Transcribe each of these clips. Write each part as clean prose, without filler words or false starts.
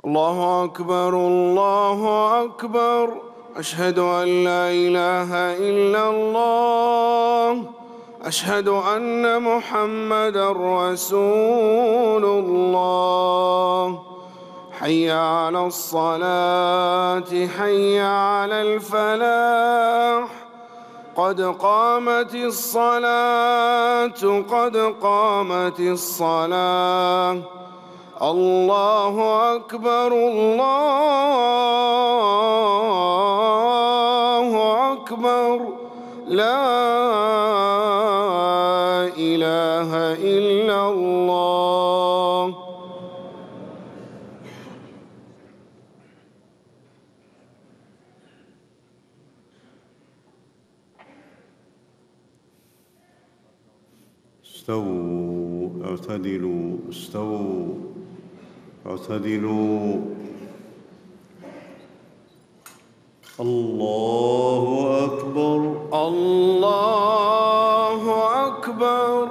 الله أكبر الله أكبر. أشهد أن لا إله إلا الله. أشهد أن محمدًا رسول الله. حي على الصلاة حي على الفلاح. قد قامت الصلاة قد قامت الصلاة. الله أكبر الله أكبر. لا إله إلا الله. استووا اعتدلوا استووا اعتدلوا. الله أكبر الله أكبر.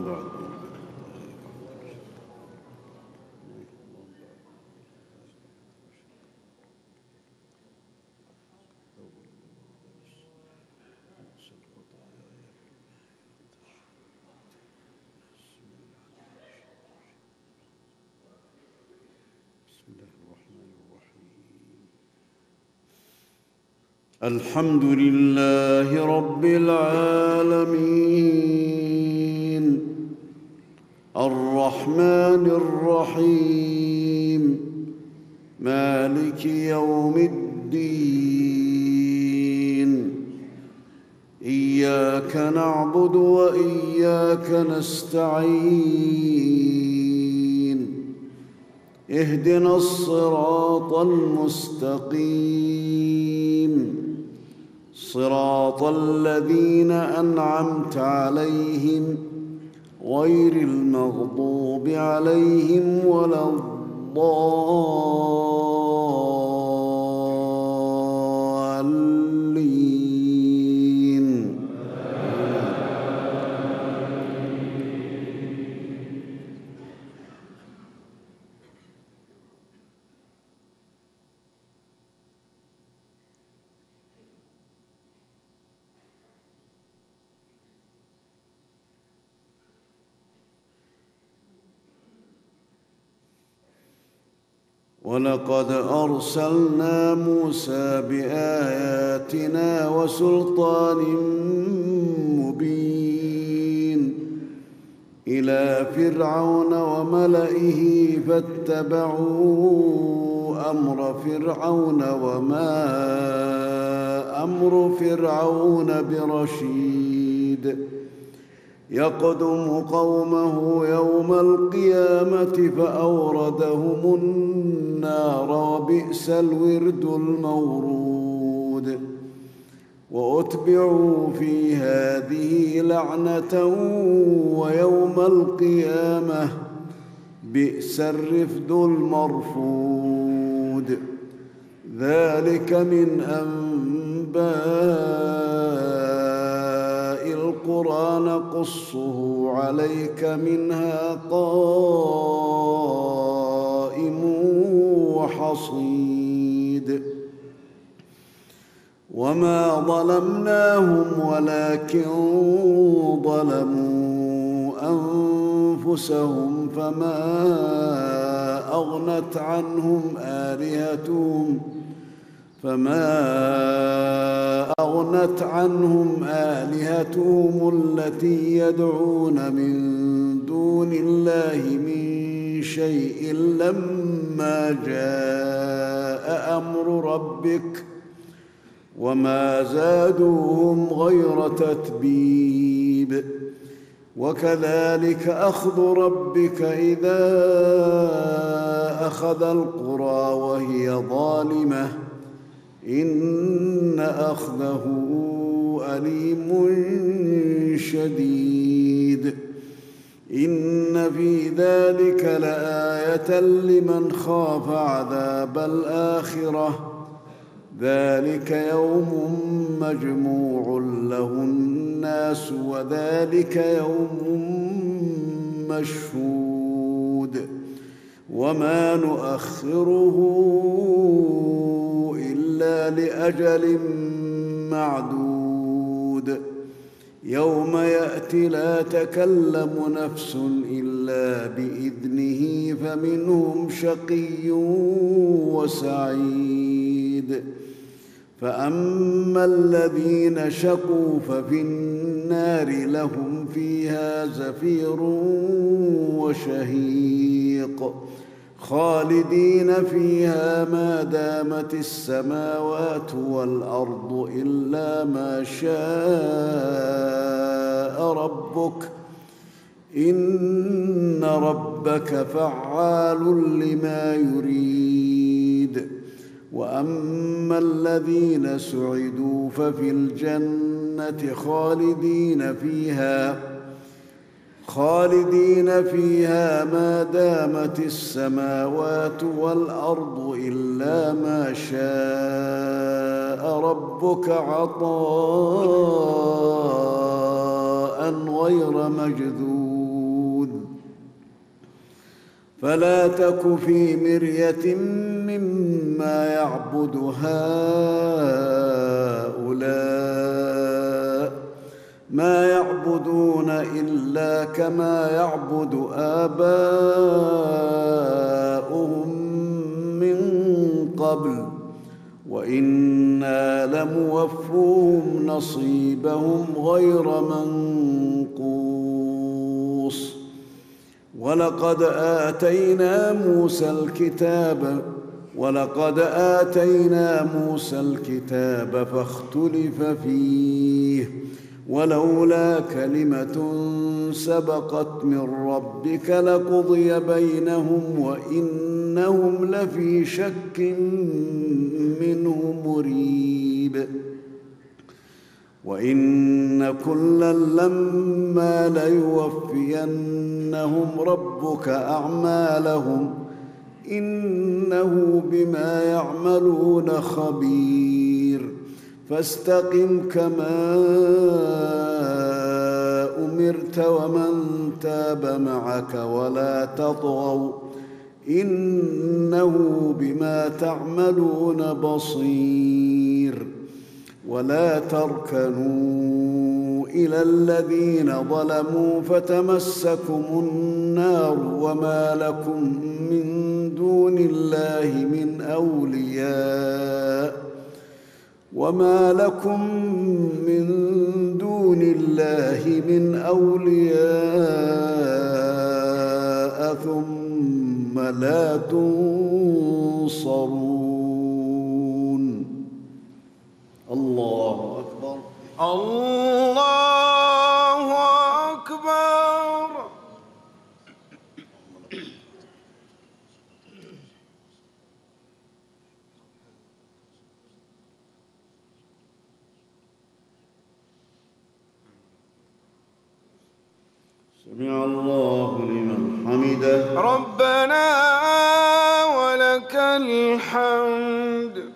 الحمد لله رب العالمين الرحمن الرحيم مالك يوم الدين. إياك نعبد وإياك نستعين. اهدنا الصراط المستقيم صراط الذين أنعمت عليهم غير المغضوب عليهم ولا الضالين. ولقد أرسلنا موسى بآياتنا وسلطان مبين إلى فرعون وملئه فاتبعوا أمر فرعون وما أمر فرعون برشيد. يقدم قومه يوم القيامة فأوردهم النار وبئس الورد المورود. وأتبعوا في هذه لعنة ويوم القيامة بئس الرفد المرفود. ذلك من أنباء القرى نقصه عليك منها قائم وحصيد. وما ظلمناهم ولكن ظلموا أنفسهم فما أغنت عنهم آلهتهم التي يدعون من دون الله من شيء لما جاء أمر ربك وما زادوهم غير تتبيب. وكذلك أخذ ربك إذا أخذ القرى وهي ظالمة إن أخذه أليم شديد. إن في ذلك لآية لمن خاف عذاب الآخرة. ذلك يوم مجموع له الناس وذلك يوم مشهود. وما نؤخره إلا لأجل معدود يوم يأتي لا تكلم نفس إلا بإذنه فمنهم شقي وسعيد فأما الذين شقوا ففي النار لهم فيها زفير وشهيق خالدين فيها ما دامت السماوات والأرض إلا ما شاء ربك إن ربك فعال لما يريد وأما الذين سعدوا ففي الجنة خالدين فيها ما دامت السماوات والأرض إلا ما شاء ربك عطاء غير مجذوذ فلا تك في مرية مما يعبد هؤلاء ما يعبدون إلا كما يعبد آباؤهم من قبل وإنا لموفوهم نصيبهم غير منقوص ولقد آتينا موسى الكتاب فاختلف فيه ولولا كلمة سبقت من ربك لقضي بينهم وإنهم لفي شك منه مريب وإن كلا لما ليوفينهم ربك أعمالهم إنه بما يعملون خبير فاستقم كما أمرت ومن تاب معك ولا تطغوا إنه بما تعملون بصير ولا تركنوا إلى الذين ظلموا فتمسكم النار وما لكم من دون الله من أولياء ثم لا تنصرون الله أكبر الله أكبر سمع الله لمن حمده ربنا ولك الحمد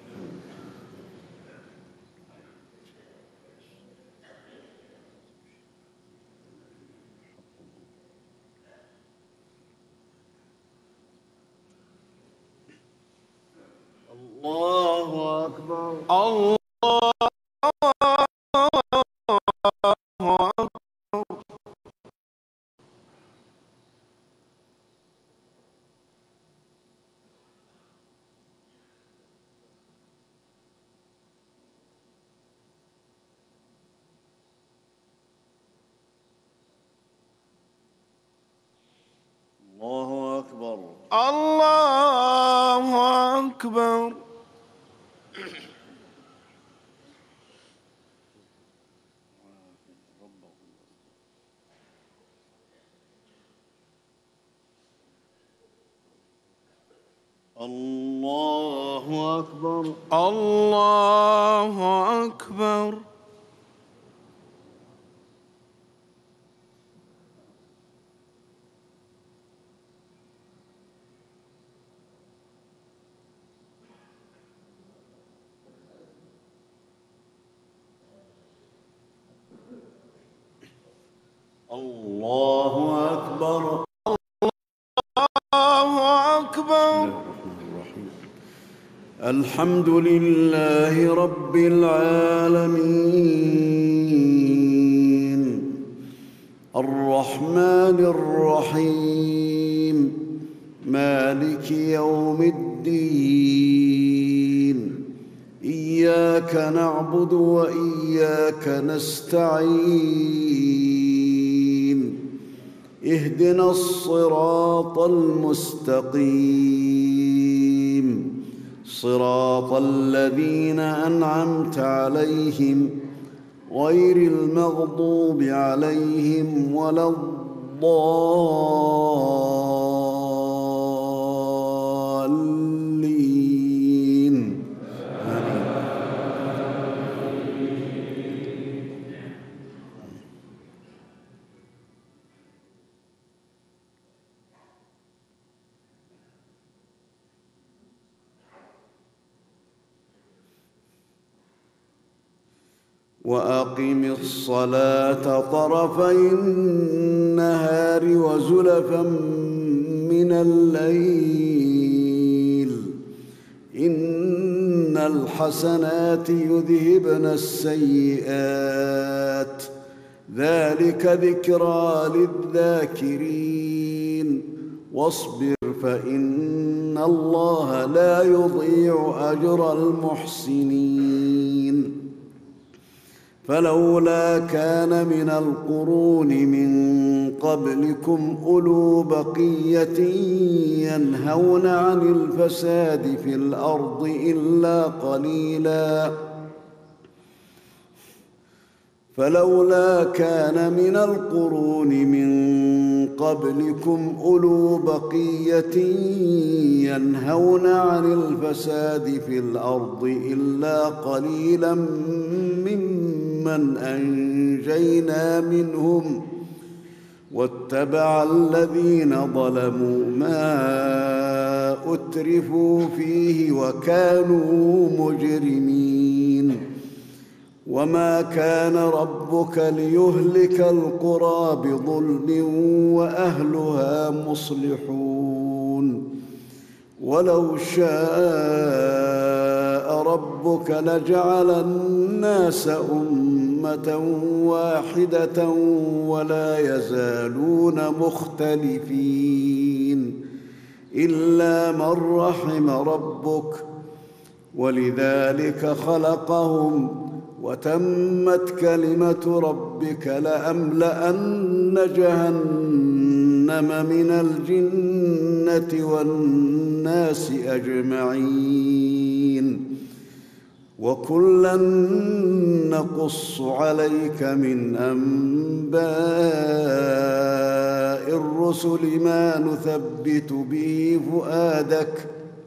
الله أكبر الله الله أكبر الله أكبر الله أكبر الله أكبر الله أكبر الله أكبر. الحمد لله رب العالمين الرحمن الرحيم مالك يوم الدين إياك نعبد وإياك نستعين اهدنا الصراط المستقيم صراط الذين أنعمت عليهم غير المغضوب عليهم ولا الضالين آمين. وأقم الصلاة طرفي النهار وزلفا من الليل إن الحسنات يذهبن السيئات ذلك ذكرى للذاكرين واصبر فإن الله لا يضيع أجر المحسنين فلولا كان من القرون من قبلكم أولو بقية ينهون عن الفساد في الأرض فلولا كان من القرون من قبلكم أولو بقية ينهون عن الفساد في الأرض إلا قليلا ممن أنجينا منهم واتبع الذين ظلموا ما أترفوا فيه وكانوا مجرمين وما كان ربك ليهلك القرى بظلم وأهلها مصلحون ولو شاء ربك لجعل الناس أمة واحدة ولا يزالون مختلفين إلا من رحم ربك ولذلك خلقهم وتمت كلمة ربك لأملأن جهنم من الجنة والناس أجمعين وكلا نقص عليك من أنباء الرسل ما نثبت به فؤادك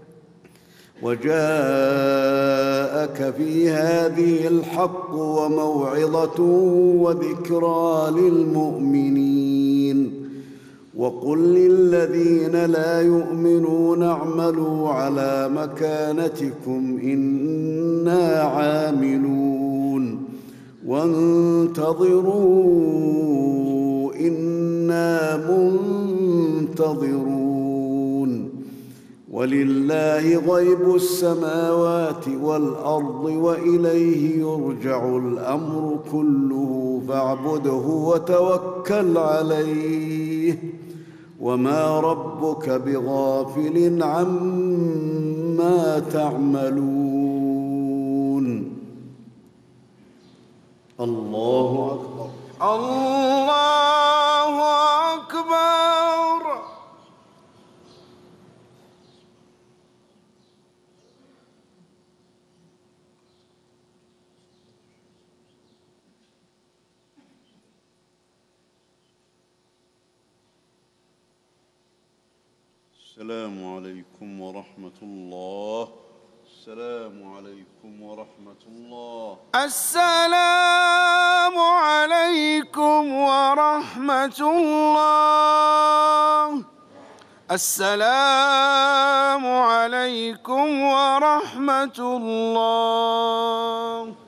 وجاءك في هذه الحق وموعظة وذكرى للمؤمنين وقل للذين لا يؤمنون اعملوا على مكانتكم إنا عاملون وانتظروا إنا منتظرون ولله غيب السماوات والأرض وإليه يرجع الأمر كله فاعبده وتوكل عليه وما ربك بغافل عما تعملون الله أكبر الله أكبر. السلام عليكم ورحمة الله. السلام عليكم ورحمة الله. السلام عليكم ورحمة الله. السلام عليكم ورحمة الله.